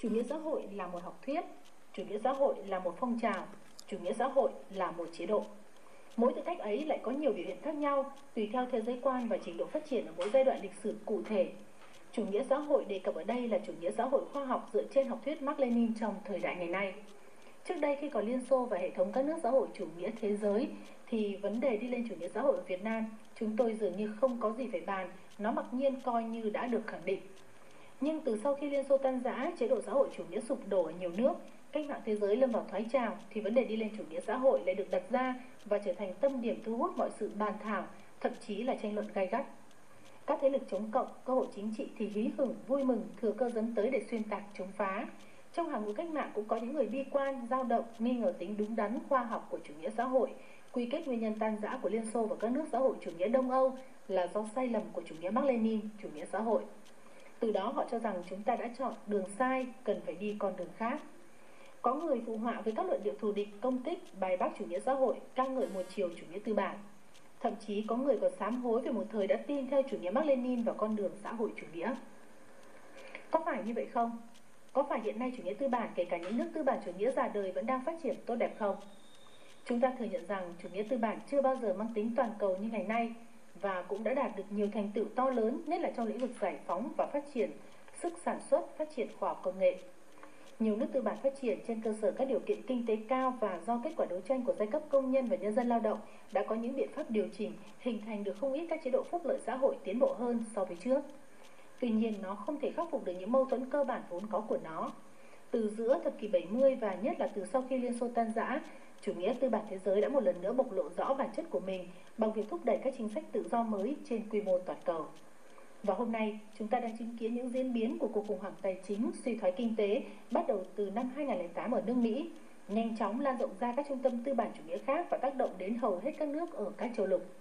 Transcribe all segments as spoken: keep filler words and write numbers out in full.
Chủ nghĩa xã hội là một học thuyết, chủ nghĩa xã hội là một phong trào, chủ nghĩa xã hội là một chế độ. Mỗi tư cách ấy lại có nhiều biểu hiện khác nhau tùy theo thế giới quan và trình độ phát triển ở mỗi giai đoạn lịch sử cụ thể. Chủ nghĩa xã hội đề cập ở đây là chủ nghĩa xã hội khoa học dựa trên học thuyết Mác Lênin trong thời đại ngày nay. Trước đây khi còn Liên Xô và hệ thống các nước xã hội chủ nghĩa thế giới thì vấn đề đi lên chủ nghĩa xã hội ở Việt Nam chúng tôi dường như không có gì phải bàn, nó mặc nhiên coi như đã được khẳng định. Nhưng từ sau khi Liên Xô tan rã, chế độ xã hội chủ nghĩa sụp đổ ở nhiều nước, cách mạng thế giới lâm vào thoái trào thì vấn đề đi lên chủ nghĩa xã hội lại được đặt ra và trở thành tâm điểm thu hút mọi sự bàn thảo, thậm chí là tranh luận gay gắt. Các thế lực chống cộng, cơ hội chính trị thì hí hửng, vui mừng, thừa cơ dẫn tới để xuyên tạc, chống phá. Trong hàng ngũ cách mạng cũng có những người bi quan, dao động, nghi ngờ tính đúng đắn khoa học của chủ nghĩa xã hội, quy kết nguyên nhân tan rã của Liên Xô và các nước xã hội chủ nghĩa Đông Âu là do sai lầm của chủ nghĩa Mác Lênin, chủ nghĩa xã hội. Từ đó họ cho rằng chúng ta đã chọn đường sai, cần phải đi con đường khác. Có người phụ họa với các luận điệu thù địch, công kích, bài bác chủ nghĩa xã hội, ca ngợi một chiều chủ nghĩa tư bản. Thậm chí có người còn sám hối về một thời đã tin theo chủ nghĩa Mác Lênin và con đường xã hội chủ nghĩa. Có phải như vậy không? Có phải hiện nay chủ nghĩa tư bản, kể cả những nước tư bản chủ nghĩa già đời, vẫn đang phát triển tốt đẹp không? Chúng ta thừa nhận rằng chủ nghĩa tư bản chưa bao giờ mang tính toàn cầu như ngày nay và cũng đã đạt được nhiều thành tựu to lớn, nhất là trong lĩnh vực giải phóng và phát triển sức sản xuất, phát triển khoa học công nghệ. Nhiều nước tư bản phát triển trên cơ sở các điều kiện kinh tế cao và do kết quả đấu tranh của giai cấp công nhân và nhân dân lao động đã có những biện pháp điều chỉnh, hình thành được không ít các chế độ phúc lợi xã hội tiến bộ hơn so với trước. Tuy nhiên, nó không thể khắc phục được những mâu thuẫn cơ bản vốn có của nó. Từ giữa thập kỷ bảy mươi và nhất là từ sau khi Liên Xô tan rã, chủ nghĩa tư bản thế giới đã một lần nữa bộc lộ rõ bản chất của mình bằng việc thúc đẩy các chính sách tự do mới trên quy mô toàn cầu. Và hôm nay, chúng ta đang chứng kiến những diễn biến của cuộc khủng hoảng tài chính, suy thoái kinh tế bắt đầu từ năm hai nghìn không trăm lẻ tám ở nước Mỹ, nhanh chóng lan rộng ra các trung tâm tư bản chủ nghĩa khác và tác động đến hầu hết các nước ở các châu lục.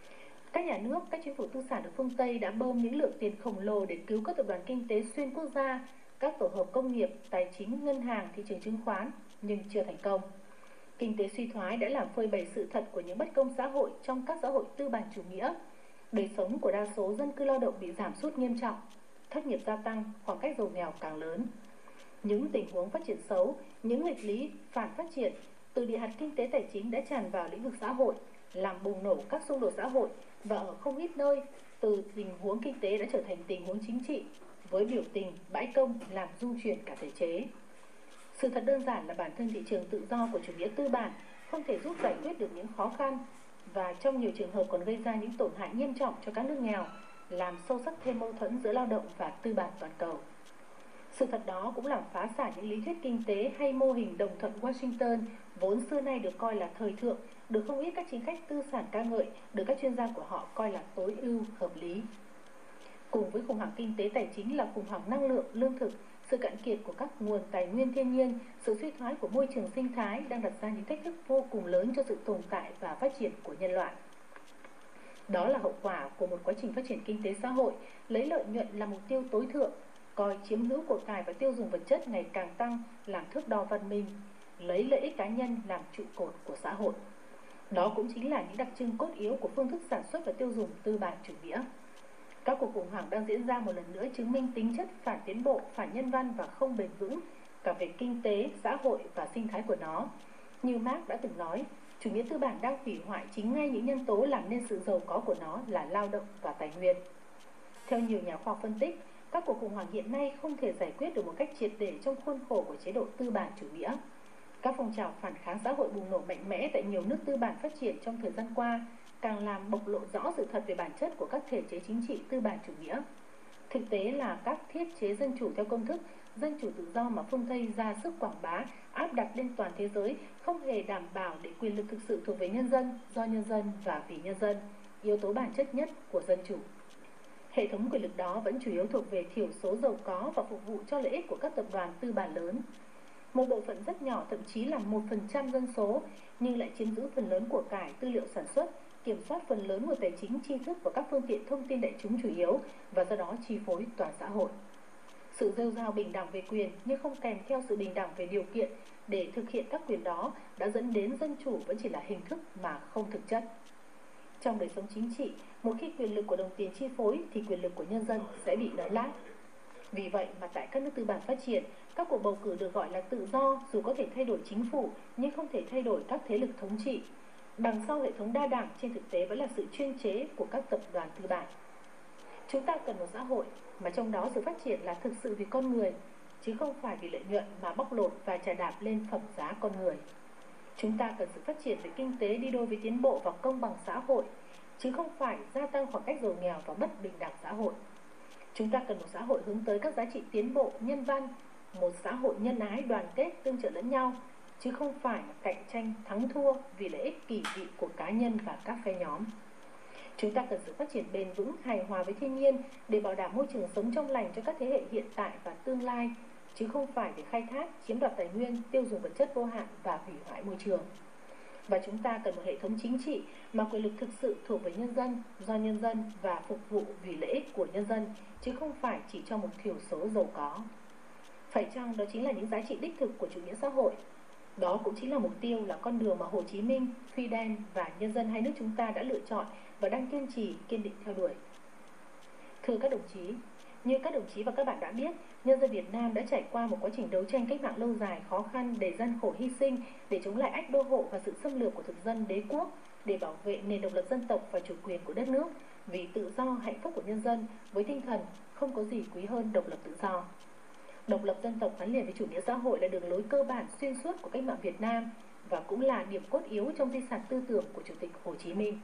Các nhà nước, các chính phủ tư sản ở phương Tây đã bơm những lượng tiền khổng lồ để cứu các tập đoàn kinh tế xuyên quốc gia, các tổ hợp công nghiệp, tài chính, ngân hàng, thị trường chứng khoán, nhưng chưa thành công. Kinh tế suy thoái đã làm phơi bày sự thật của những bất công xã hội trong các xã hội tư bản chủ nghĩa. Đời sống của đa số dân cư lao động bị giảm sút nghiêm trọng, thất nghiệp gia tăng, khoảng cách giàu nghèo càng lớn. Những tình huống phát triển xấu, những nghịch lý phản phát triển từ địa hạt kinh tế tài chính đã tràn vào lĩnh vực xã hội, làm bùng nổ các xung đột xã hội và ở không ít nơi, từ tình huống kinh tế đã trở thành tình huống chính trị, với biểu tình, bãi công làm du chuyển cả thể chế. Sự thật đơn giản là bản thân thị trường tự do của chủ nghĩa tư bản không thể giúp giải quyết được những khó khăn và trong nhiều trường hợp còn gây ra những tổn hại nghiêm trọng cho các nước nghèo, làm sâu sắc thêm mâu thuẫn giữa lao động và tư bản toàn cầu. Sự thật đó cũng làm phá sản những lý thuyết kinh tế hay mô hình đồng thuận Washington vốn xưa nay được coi là thời thượng, được không ít các chính khách tư sản ca ngợi, được các chuyên gia của họ coi là tối ưu, hợp lý. Cùng với khủng hoảng kinh tế tài chính là khủng hoảng năng lượng, lương thực, sự cạn kiệt của các nguồn tài nguyên thiên nhiên, sự suy thoái của môi trường sinh thái đang đặt ra những thách thức vô cùng lớn cho sự tồn tại và phát triển của nhân loại. Đó là hậu quả của một quá trình phát triển kinh tế xã hội, lấy lợi nhuận là mục tiêu tối thượng, coi chiếm hữu của cải và tiêu dùng vật chất ngày càng tăng làm thước đo văn minh, lấy lợi ích cá nhân làm trụ cột của xã hội. Đó cũng chính là những đặc trưng cốt yếu của phương thức sản xuất và tiêu dùng tư bản chủ nghĩa. Các cuộc khủng hoảng đang diễn ra một lần nữa chứng minh tính chất phản tiến bộ, phản nhân văn và không bền vững cả về kinh tế, xã hội và sinh thái của nó. Như Marx đã từng nói, chủ nghĩa tư bản đang hủy hoại chính ngay những nhân tố làm nên sự giàu có của nó là lao động và tài nguyên. Theo nhiều nhà khoa học phân tích, các cuộc khủng hoảng hiện nay không thể giải quyết được một cách triệt để trong khuôn khổ của chế độ tư bản chủ nghĩa. Các phong trào phản kháng xã hội bùng nổ mạnh mẽ tại nhiều nước tư bản phát triển trong thời gian qua càng làm bộc lộ rõ sự thật về bản chất của các thể chế chính trị tư bản chủ nghĩa. Thực tế là các thiết chế dân chủ theo công thức dân chủ tự do mà phương Tây ra sức quảng bá, áp đặt lên toàn thế giới không hề đảm bảo để quyền lực thực sự thuộc về nhân dân, do nhân dân và vì nhân dân, yếu tố bản chất nhất của dân chủ. Hệ thống quyền lực đó vẫn chủ yếu thuộc về thiểu số giàu có và phục vụ cho lợi ích của các tập đoàn tư bản lớn. Một bộ phận rất nhỏ, thậm chí là một phần trăm dân số, nhưng lại chiếm giữ phần lớn của cải, tư liệu sản xuất, kiểm soát phần lớn nguồn tài chính, tri thức và các phương tiện thông tin đại chúng chủ yếu và do đó chi phối toàn xã hội. Sự rêu rao bình đẳng về quyền nhưng không kèm theo sự bình đẳng về điều kiện để thực hiện các quyền đó đã dẫn đến dân chủ vẫn chỉ là hình thức mà không thực chất. Trong đời sống chính trị, một khi quyền lực của đồng tiền chi phối thì quyền lực của nhân dân sẽ bị lấn lát. Vì vậy mà tại các nước tư bản phát triển, các cuộc bầu cử được gọi là tự do, dù có thể thay đổi chính phủ nhưng không thể thay đổi các thế lực thống trị. Đằng sau hệ thống đa đảng trên thực tế vẫn là sự chuyên chế của các tập đoàn tư bản. Chúng ta cần một xã hội mà trong đó sự phát triển là thực sự vì con người, chứ không phải vì lợi nhuận mà bóc lột và chà đạp lên phẩm giá con người. Chúng ta cần sự phát triển về kinh tế đi đôi với tiến bộ và công bằng xã hội, chứ không phải gia tăng khoảng cách giàu nghèo và bất bình đẳng xã hội. Chúng ta cần một xã hội hướng tới các giá trị tiến bộ, nhân văn, một xã hội nhân ái, đoàn kết, tương trợ lẫn nhau, chứ không phải là cạnh tranh thắng thua vì lợi ích kỳ thị của cá nhân và các phe nhóm. Chúng ta cần sự phát triển bền vững, hài hòa với thiên nhiên để bảo đảm môi trường sống trong lành cho các thế hệ hiện tại và tương lai, chứ không phải để khai thác, chiếm đoạt tài nguyên, tiêu dùng vật chất vô hạn và hủy hoại môi trường. Và chúng ta cần một hệ thống chính trị mà quyền lực thực sự thuộc về nhân dân, do nhân dân và phục vụ vì lợi ích của nhân dân, chứ không phải chỉ cho một thiểu số giàu có. Phải chăng đó chính là những giá trị đích thực của chủ nghĩa xã hội? Đó cũng chính là mục tiêu, là con đường mà Hồ Chí Minh, Fidel và nhân dân hai nước chúng ta đã lựa chọn và đang kiên trì, kiên định theo đuổi. Thưa các đồng chí, như các đồng chí và các bạn đã biết, nhân dân Việt Nam đã trải qua một quá trình đấu tranh cách mạng lâu dài, khó khăn, đầy gian khổ hy sinh để chống lại ách đô hộ và sự xâm lược của thực dân đế quốc, để bảo vệ nền độc lập dân tộc và chủ quyền của đất nước, vì tự do, hạnh phúc của nhân dân, với tinh thần không có gì quý hơn độc lập tự do. Độc lập dân tộc gắn liền với chủ nghĩa xã hội là đường lối cơ bản xuyên suốt của cách mạng Việt Nam và cũng là điểm cốt yếu trong di sản tư tưởng của Chủ tịch Hồ Chí Minh.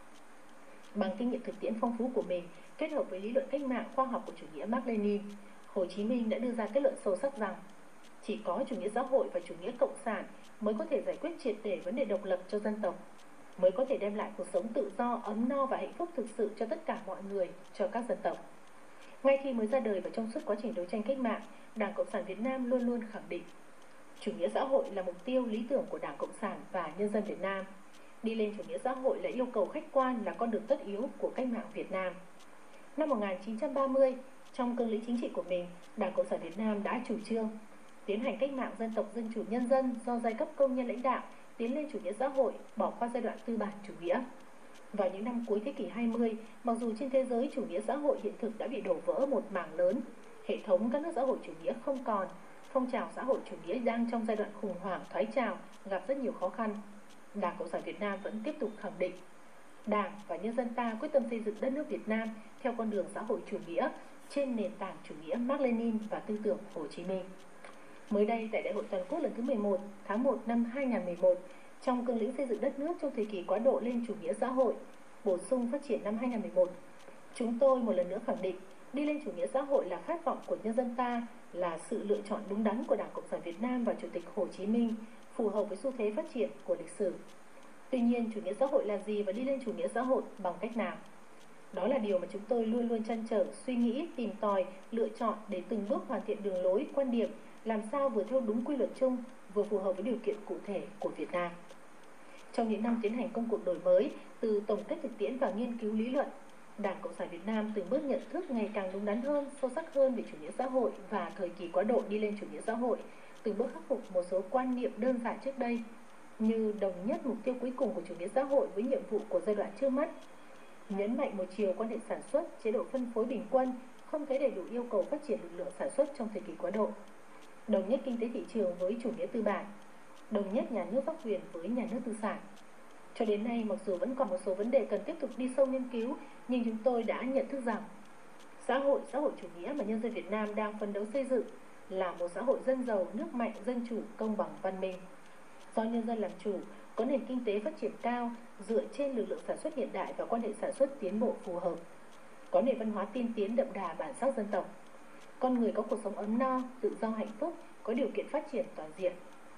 Bằng kinh nghiệm thực tiễn phong phú của mình, kết hợp với lý luận cách mạng khoa học của chủ nghĩa Mác Lênin, Hồ Chí Minh đã đưa ra kết luận sâu sắc rằng chỉ có chủ nghĩa xã hội và chủ nghĩa cộng sản mới có thể giải quyết triệt để vấn đề độc lập cho dân tộc, mới có thể đem lại cuộc sống tự do, ấm no và hạnh phúc thực sự cho tất cả mọi người, cho các dân tộc. Ngay khi mới ra đời và trong suốt quá trình đấu tranh cách mạng, Đảng Cộng sản Việt Nam luôn luôn khẳng định chủ nghĩa xã hội là mục tiêu lý tưởng của Đảng Cộng sản và nhân dân Việt Nam. Đi lên chủ nghĩa xã hội là yêu cầu khách quan, là con đường tất yếu của cách mạng Việt Nam. Năm một nghìn chín trăm ba mươi, trong cương lĩnh chính trị của mình, Đảng Cộng sản Việt Nam đã chủ trương tiến hành cách mạng dân tộc dân chủ nhân dân do giai cấp công nhân lãnh đạo, tiến lên chủ nghĩa xã hội, bỏ qua giai đoạn tư bản chủ nghĩa. Vào những năm cuối thế kỷ hai mươi, mặc dù trên thế giới chủ nghĩa xã hội hiện thực đã bị đổ vỡ một mảng lớn, hệ thống các nước xã hội chủ nghĩa không còn, phong trào xã hội chủ nghĩa đang trong giai đoạn khủng hoảng thoái trào, gặp rất nhiều khó khăn, Đảng Cộng sản Việt Nam vẫn tiếp tục khẳng định Đảng và nhân dân ta quyết tâm xây dựng đất nước Việt Nam theo con đường xã hội chủ nghĩa trên nền tảng chủ nghĩa Mác Lênin và tư tưởng Hồ Chí Minh. Mới đây, tại Đại hội Toàn quốc lần thứ mười một, tháng một năm hai nghìn không trăm mười một, trong cương lĩnh xây dựng đất nước trong thời kỳ quá độ lên chủ nghĩa xã hội, bổ sung phát triển năm hai nghìn không trăm mười một, chúng tôi một lần nữa khẳng định đi lên chủ nghĩa xã hội là khát vọng của nhân dân ta, là sự lựa chọn đúng đắn của Đảng Cộng sản Việt Nam và Chủ tịch Hồ Chí Minh, phù hợp với xu thế phát triển của lịch sử. Tuy nhiên, chủ nghĩa xã hội là gì và đi lên chủ nghĩa xã hội bằng cách nào? Đó là điều mà chúng tôi luôn luôn trăn trở, suy nghĩ, tìm tòi, lựa chọn để từng bước hoàn thiện đường lối, quan điểm, làm sao vừa theo đúng quy luật chung, vừa phù hợp với điều kiện cụ thể của Việt Nam. Trong những năm tiến hành công cuộc đổi mới, từ tổng kết thực tiễn và nghiên cứu lý luận, Đảng Cộng sản Việt Nam từng bước nhận thức ngày càng đúng đắn hơn, sâu sắc hơn về chủ nghĩa xã hội và thời kỳ quá độ đi lên chủ nghĩa xã hội, từng bước khắc phục một số quan niệm đơn giản trước đây, như đồng nhất mục tiêu cuối cùng của chủ nghĩa xã hội với nhiệm vụ của giai đoạn trước mắt, nhấn mạnh một chiều quan hệ sản xuất, chế độ phân phối bình quân, không thấy đầy đủ yêu cầu phát triển lực lượng sản xuất trong thời kỳ quá độ, đồng nhất kinh tế thị trường với chủ nghĩa tư bản, đồng nhất nhà nước pháp quyền với nhà nước tư sản. Cho đến nay, mặc dù vẫn còn một số vấn đề cần tiếp tục đi sâu nghiên cứu, nhưng chúng tôi đã nhận thức rằng xã hội, xã hội chủ nghĩa mà nhân dân Việt Nam đang phấn đấu xây dựng là một xã hội dân giàu, nước mạnh, dân chủ, công bằng, văn minh. Do nhân dân làm chủ, có nền kinh tế phát triển cao, dựa trên lực lượng sản xuất hiện đại và quan hệ sản xuất tiến bộ phù hợp. Có nền văn hóa tiên tiến đậm đà bản sắc dân tộc. Con người có cuộc sống ấm no, tự do hạnh phúc, có điều kiện phát triển toàn diện.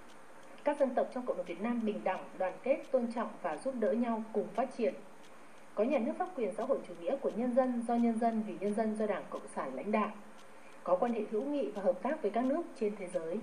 Các dân tộc trong cộng đồng Việt Nam bình đẳng, đoàn kết, tôn trọng và giúp đỡ nhau cùng phát triển. Có nhà nước pháp quyền xã hội chủ nghĩa của nhân dân, do nhân dân, vì nhân dân, do Đảng Cộng sản lãnh đạo. Có quan hệ hữu nghị và hợp tác với các nước trên thế giới.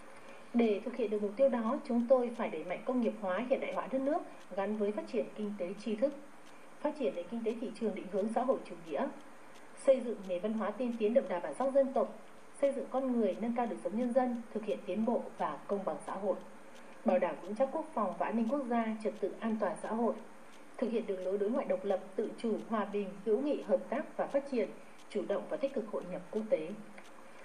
Để thực hiện được mục tiêu đó, chúng tôi phải đẩy mạnh công nghiệp hóa, hiện đại hóa đất nước gắn với phát triển kinh tế tri thức, phát triển nền kinh tế thị trường định hướng xã hội chủ nghĩa, xây dựng nền văn hóa tiên tiến đậm đà bản sắc dân tộc, xây dựng con người, nâng cao đời sống nhân dân, thực hiện tiến bộ và công bằng xã hội, bảo đảm vững chắc quốc phòng và an ninh quốc gia, trật tự an toàn xã hội, thực hiện đường lối đối ngoại độc lập, tự chủ, hòa bình, hữu nghị, hợp tác và phát triển, chủ động và tích cực hội nhập quốc tế.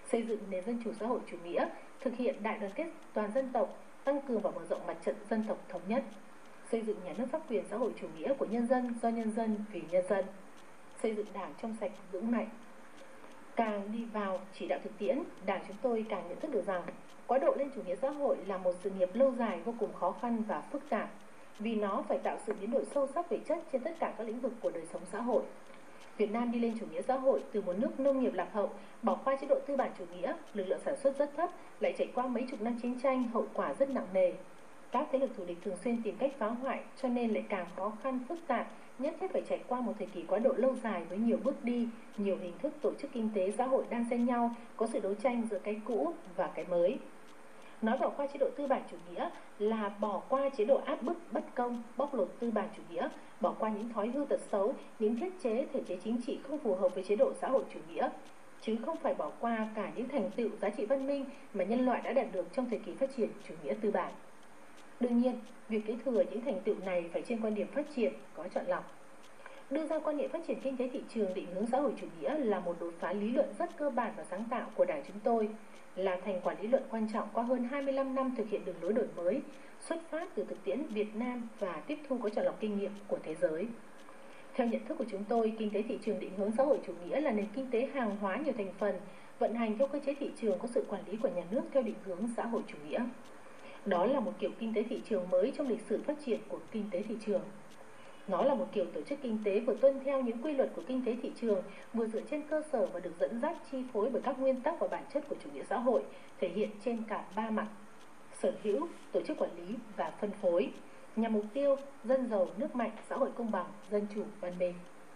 xây dựng nền dân chủ xã hội chủ nghĩa, thực hiện đại đoàn kết toàn dân tộc, tăng cường và mở rộng mặt trận dân tộc thống nhất, xây dựng nhà nước pháp quyền xã hội chủ nghĩa của nhân dân, do nhân dân, vì nhân dân, xây dựng Đảng trong sạch vững mạnh. Càng đi vào chỉ đạo thực tiễn, Đảng chúng tôi càng nhận thức được rằng quá độ lên chủ nghĩa xã hội là một sự nghiệp lâu dài vô cùng khó khăn và phức tạp, vì nó phải tạo sự biến đổi sâu sắc về chất trên tất cả các lĩnh vực của đời sống xã hội. Việt Nam đi lên chủ nghĩa xã hội từ một nước nông nghiệp lạc hậu, bỏ qua chế độ tư bản chủ nghĩa, lực lượng sản xuất rất thấp, lại trải qua mấy chục năm chiến tranh, hậu quả rất nặng nề. Các thế lực thù địch thường xuyên tìm cách phá hoại, cho nên lại càng khó khăn phức tạp, nhất thiết phải trải qua một thời kỳ quá độ lâu dài với nhiều bước đi, nhiều hình thức tổ chức kinh tế xã hội đan xen nhau, có sự đấu tranh giữa cái cũ và cái mới. Nói bỏ qua chế độ tư bản chủ nghĩa là bỏ qua chế độ áp bức bất công, bóc lột tư bản chủ nghĩa, bỏ qua những thói hư tật xấu, những thiết chế, thể chế chính trị không phù hợp với chế độ xã hội chủ nghĩa, chứ không phải bỏ qua cả những thành tựu giá trị văn minh mà nhân loại đã đạt được trong thời kỳ phát triển chủ nghĩa tư bản. Đương nhiên, việc kế thừa những thành tựu này phải trên quan điểm phát triển, có chọn lọc. Đưa ra quan niệm phát triển kinh tế thị trường định hướng xã hội chủ nghĩa là một đột phá lý luận rất cơ bản và sáng tạo của Đảng chúng tôi, là thành quả lý luận quan trọng qua hơn hai mươi lăm năm thực hiện đường lối đổi mới, xuất phát từ thực tiễn Việt Nam và tiếp thu có chọn lọc kinh nghiệm của thế giới. Theo nhận thức của chúng tôi, kinh tế thị trường định hướng xã hội chủ nghĩa là nền kinh tế hàng hóa nhiều thành phần, vận hành theo cơ chế thị trường có sự quản lý của nhà nước theo định hướng xã hội chủ nghĩa. Đó là một kiểu kinh tế thị trường mới trong lịch sử phát triển của kinh tế thị trường. Nó là một kiểu tổ chức kinh tế vừa tuân theo những quy luật của kinh tế thị trường, vừa dựa trên cơ sở và được dẫn dắt chi phối bởi các nguyên tắc và bản chất của chủ nghĩa xã hội, thể hiện trên cả ba mặt: sở hữu, tổ chức quản lý và phân phối, nhằm mục tiêu dân giàu, nước mạnh, xã hội công bằng, dân chủ, văn minh.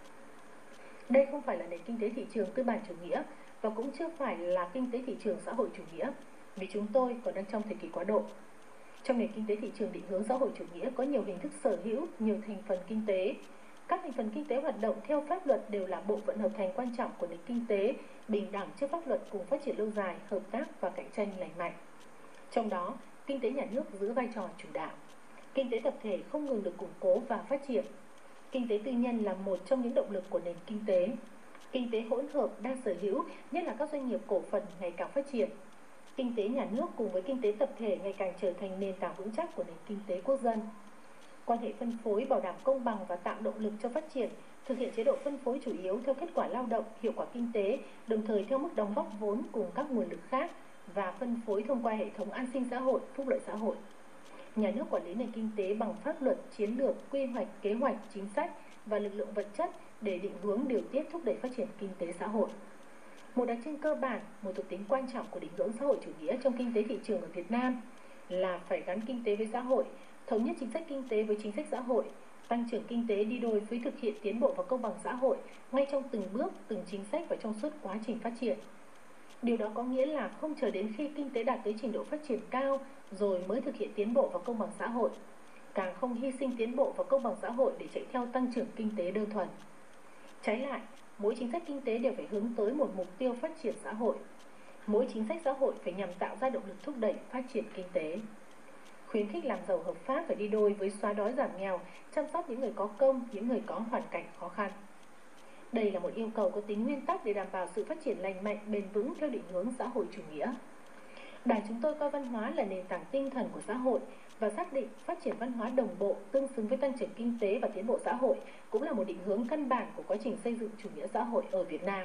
Đây không phải là nền kinh tế thị trường tư bản chủ nghĩa và cũng chưa phải là kinh tế thị trường xã hội chủ nghĩa, vì chúng tôi còn đang trong thời kỳ quá độ. Trong nền kinh tế thị trường định hướng xã hội chủ nghĩa có nhiều hình thức sở hữu, nhiều thành phần kinh tế. Các thành phần kinh tế hoạt động theo pháp luật đều là bộ phận hợp thành quan trọng của nền kinh tế, bình đẳng trước pháp luật cùng phát triển lâu dài, hợp tác và cạnh tranh lành mạnh. Trong đó, kinh tế nhà nước giữ vai trò chủ đạo. Kinh tế tập thể không ngừng được củng cố và phát triển. Kinh tế tư nhân là một trong những động lực của nền kinh tế. Kinh tế hỗn hợp đa sở hữu, nhất là các doanh nghiệp cổ phần ngày càng phát triển. Kinh tế nhà nước cùng với kinh tế tập thể ngày càng trở thành nền tảng vững chắc của nền kinh tế quốc dân. Quan hệ phân phối bảo đảm công bằng và tạo động lực cho phát triển, thực hiện chế độ phân phối chủ yếu theo kết quả lao động, hiệu quả kinh tế, đồng thời theo mức đóng góp vốn cùng các nguồn lực khác, và phân phối thông qua hệ thống an sinh xã hội, phúc lợi xã hội. Nhà nước quản lý nền kinh tế bằng pháp luật, chiến lược, quy hoạch, kế hoạch, chính sách và lực lượng vật chất để định hướng, điều tiết, thúc đẩy phát triển kinh tế xã hội. Một đặc trưng cơ bản, một thuộc tính quan trọng của định hướng xã hội chủ nghĩa trong kinh tế thị trường ở Việt Nam là phải gắn kinh tế với xã hội, thống nhất chính sách kinh tế với chính sách xã hội, tăng trưởng kinh tế đi đôi với thực hiện tiến bộ và công bằng xã hội ngay trong từng bước, từng chính sách và trong suốt quá trình phát triển. Điều đó có nghĩa là không chờ đến khi kinh tế đạt tới trình độ phát triển cao rồi mới thực hiện tiến bộ và công bằng xã hội, càng không hy sinh tiến bộ và công bằng xã hội để chạy theo tăng trưởng kinh tế đơn thuần. Trái lại, mỗi chính sách kinh tế đều phải hướng tới một mục tiêu phát triển xã hội. Mỗi chính sách xã hội phải nhằm tạo ra động lực thúc đẩy phát triển kinh tế. Khuyến khích làm giàu hợp pháp phải đi đôi với xóa đói giảm nghèo, chăm sóc những người có công, những người có hoàn cảnh khó khăn. Đây là một yêu cầu có tính nguyên tắc để đảm bảo sự phát triển lành mạnh, bền vững theo định hướng xã hội chủ nghĩa. Đảng chúng tôi coi văn hóa là nền tảng tinh thần của xã hội và xác định phát triển văn hóa đồng bộ, tương xứng với tăng trưởng kinh tế và tiến bộ xã hội cũng là một định hướng căn bản của quá trình xây dựng chủ nghĩa xã hội ở Việt Nam.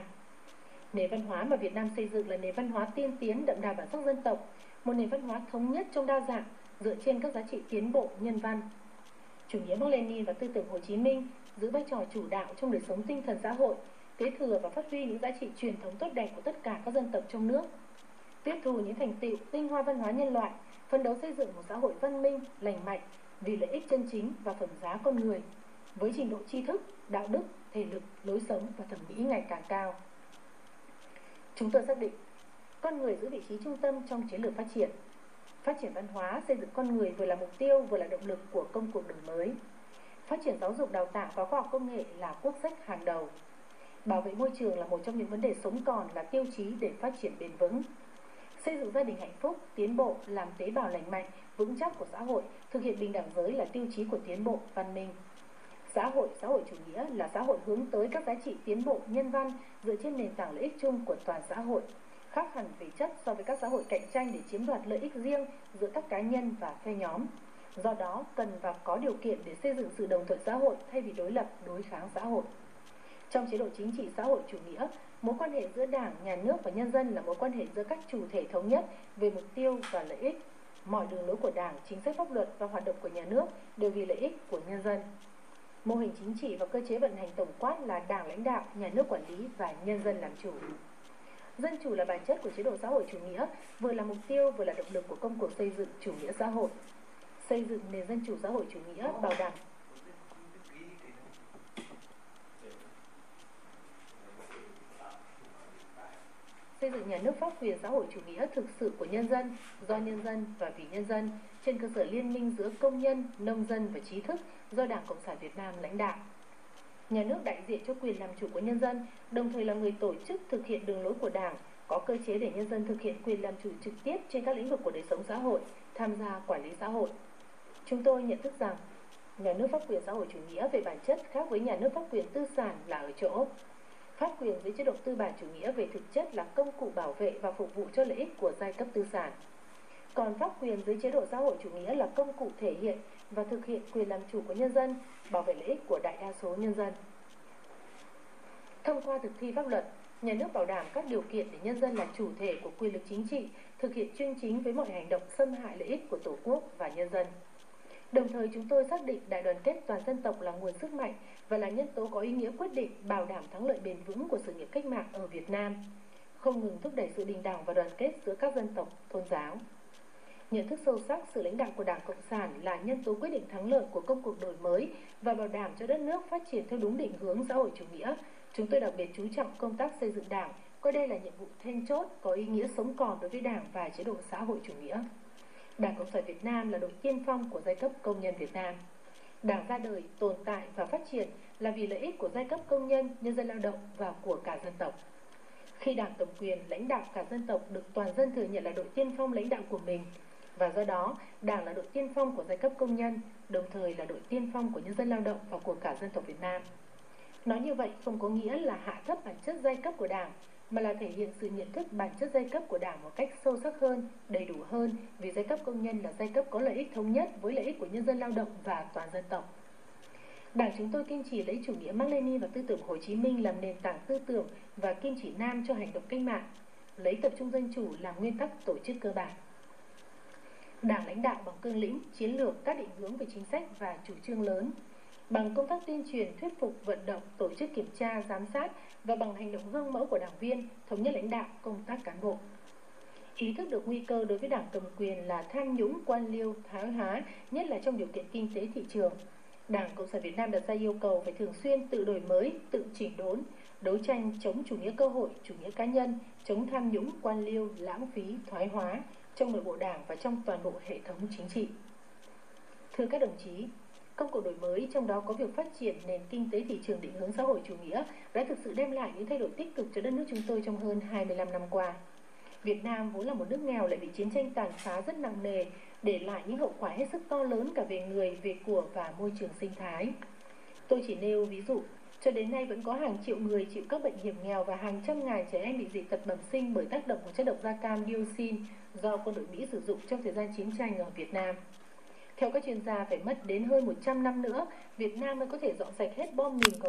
Nền văn hóa mà Việt Nam xây dựng là nền văn hóa tiên tiến, đậm đà bản sắc dân tộc, một nền văn hóa thống nhất trong đa dạng, dựa trên các giá trị tiến bộ nhân văn. Chủ nghĩa Mác Lênin và tư tưởng Hồ Chí Minh giữ vai trò chủ đạo trong đời sống tinh thần xã hội, kế thừa và phát huy những giá trị truyền thống tốt đẹp của tất cả các dân tộc trong nước, tiếp thu những thành tựu tinh hoa văn hóa nhân loại, phấn đấu xây dựng một xã hội văn minh, lành mạnh vì lợi ích chân chính và phẩm giá con người, với trình độ tri thức, đạo đức, thể lực, lối sống và thẩm mỹ ngày càng cao. Chúng tôi xác định, con người giữ vị trí trung tâm trong chiến lược phát triển. Phát triển văn hóa, xây dựng con người vừa là mục tiêu vừa là động lực của công cuộc đổi mới. Phát triển giáo dục đào tạo và khoa học công nghệ là quốc sách hàng đầu. Bảo vệ môi trường là một trong những vấn đề sống còn, là tiêu chí để phát triển bền vững. Xây dựng gia đình hạnh phúc, tiến bộ, làm tế bào lành mạnh, vững chắc của xã hội, thực hiện bình đẳng giới là tiêu chí của tiến bộ, văn minh. Xã hội, xã hội chủ nghĩa là xã hội hướng tới các giá trị tiến bộ nhân văn dựa trên nền tảng lợi ích chung của toàn xã hội, khác hẳn về chất so với các xã hội cạnh tranh để chiếm đoạt lợi ích riêng giữa các cá nhân và phe nhóm. Do đó, cần và có điều kiện để xây dựng sự đồng thuận xã hội thay vì đối lập, đối kháng xã hội. Trong chế độ chính trị xã hội chủ nghĩa, mối quan hệ giữa Đảng, Nhà nước và nhân dân là mối quan hệ giữa các chủ thể thống nhất về mục tiêu và lợi ích. Mọi đường lối của Đảng, chính sách pháp luật và hoạt động của nhà nước đều vì lợi ích của nhân dân. Mô hình chính trị và cơ chế vận hành tổng quát là Đảng lãnh đạo, Nhà nước quản lý và nhân dân làm chủ. Dân chủ là bản chất của chế độ xã hội chủ nghĩa, vừa là mục tiêu vừa là động lực của công cuộc xây dựng chủ nghĩa xã hội. Xây dựng nền dân chủ xã hội chủ nghĩa bảo đảm xây dựng nhà nước pháp quyền xã hội chủ nghĩa thực sự của nhân dân, do nhân dân và vì nhân dân, trên cơ sở liên minh giữa công nhân, nông dân và trí thức do Đảng Cộng sản Việt Nam lãnh đạo. Nhà nước đại diện cho quyền làm chủ của nhân dân, đồng thời là người tổ chức thực hiện đường lối của Đảng, có cơ chế để nhân dân thực hiện quyền làm chủ trực tiếp trên các lĩnh vực của đời sống xã hội, tham gia quản lý xã hội. Chúng tôi nhận thức rằng, nhà nước pháp quyền xã hội chủ nghĩa về bản chất khác với nhà nước pháp quyền tư sản là ở chỗ. Pháp quyền dưới chế độ tư bản chủ nghĩa về thực chất là công cụ bảo vệ và phục vụ cho lợi ích của giai cấp tư sản. Còn pháp quyền dưới chế độ xã hội chủ nghĩa là công cụ thể hiện và thực hiện quyền làm chủ của nhân dân, bảo vệ lợi ích của đại đa số nhân dân. Thông qua thực thi pháp luật, nhà nước bảo đảm các điều kiện để nhân dân là chủ thể của quyền lực chính trị, thực hiện chuyên chính với mọi hành động xâm hại lợi ích của Tổ quốc và nhân dân. Đồng thời chúng tôi xác định đại đoàn kết toàn dân tộc là nguồn sức mạnh và là nhân tố có ý nghĩa quyết định bảo đảm thắng lợi bền vững của sự nghiệp cách mạng ở Việt Nam, không ngừng thúc đẩy sự bình đẳng và đoàn kết giữa các dân tộc, tôn giáo. Nhận thức sâu sắc sự lãnh đạo của Đảng Cộng sản là nhân tố quyết định thắng lợi của công cuộc đổi mới và bảo đảm cho đất nước phát triển theo đúng định hướng xã hội chủ nghĩa. Chúng tôi đặc biệt chú trọng công tác xây dựng Đảng, coi đây là nhiệm vụ then chốt có ý nghĩa sống còn đối với Đảng và chế độ xã hội chủ nghĩa. Đảng Cộng sản Việt Nam là đội tiên phong của giai cấp công nhân Việt Nam. Đảng ra đời, tồn tại và phát triển là vì lợi ích của giai cấp công nhân, nhân dân lao động và của cả dân tộc. Khi Đảng cầm quyền, lãnh đạo cả dân tộc được toàn dân thừa nhận là đội tiên phong lãnh đạo của mình, và do đó Đảng là đội tiên phong của giai cấp công nhân, đồng thời là đội tiên phong của nhân dân lao động và của cả dân tộc Việt Nam. Nói như vậy không có nghĩa là hạ thấp bản chất giai cấp của Đảng, mà là thể hiện sự nhận thức bản chất giai cấp của Đảng một cách sâu sắc hơn, đầy đủ hơn, vì giai cấp công nhân là giai cấp có lợi ích thống nhất với lợi ích của nhân dân lao động và toàn dân tộc. Đảng chúng tôi kiên trì lấy chủ nghĩa Mác Lênin và tư tưởng Hồ Chí Minh làm nền tảng tư tưởng và kim chỉ nam cho hành động cách mạng, lấy tập trung dân chủ làm nguyên tắc tổ chức cơ bản. Đảng lãnh đạo bằng cương lĩnh, chiến lược, các định hướng về chính sách và chủ trương lớn, bằng công tác tuyên truyền, thuyết phục, vận động, tổ chức kiểm tra, giám sát và bằng hành động gương mẫu của đảng viên, thống nhất lãnh đạo, công tác cán bộ. Ý thức được nguy cơ đối với Đảng cầm quyền là tham nhũng, quan liêu, thoái hóa, nhất là trong điều kiện kinh tế thị trường. Đảng Cộng sản Việt Nam đặt ra yêu cầu phải thường xuyên tự đổi mới, tự chỉnh đốn, đấu tranh chống chủ nghĩa cơ hội, chủ nghĩa cá nhân, chống tham nhũng, quan liêu, lãng phí, thoái hóa trong nội bộ Đảng và trong toàn bộ hệ thống chính trị. Thưa các đồng chí, công cuộc đổi mới, trong đó có việc phát triển nền kinh tế thị trường định hướng xã hội chủ nghĩa, đã thực sự đem lại những thay đổi tích cực cho đất nước chúng tôi trong hơn hai mươi lăm năm qua. Việt Nam vốn là một nước nghèo lại bị chiến tranh tàn phá rất nặng nề, để lại những hậu quả hết sức to lớn cả về người, về của và môi trường sinh thái. Tôi chỉ nêu ví dụ, cho đến nay vẫn có hàng triệu người chịu các bệnh hiểm nghèo và hàng trăm ngàn trẻ em bị dị tật bẩm sinh bởi tác động của chất độc da cam dioxin do quân đội Mỹ sử dụng trong thời gian chiến tranh ở Việt Nam. Theo các chuyên gia, phải mất đến hơn một trăm năm nữa, Việt Nam mới có thể dọn sạch hết bom mìn còn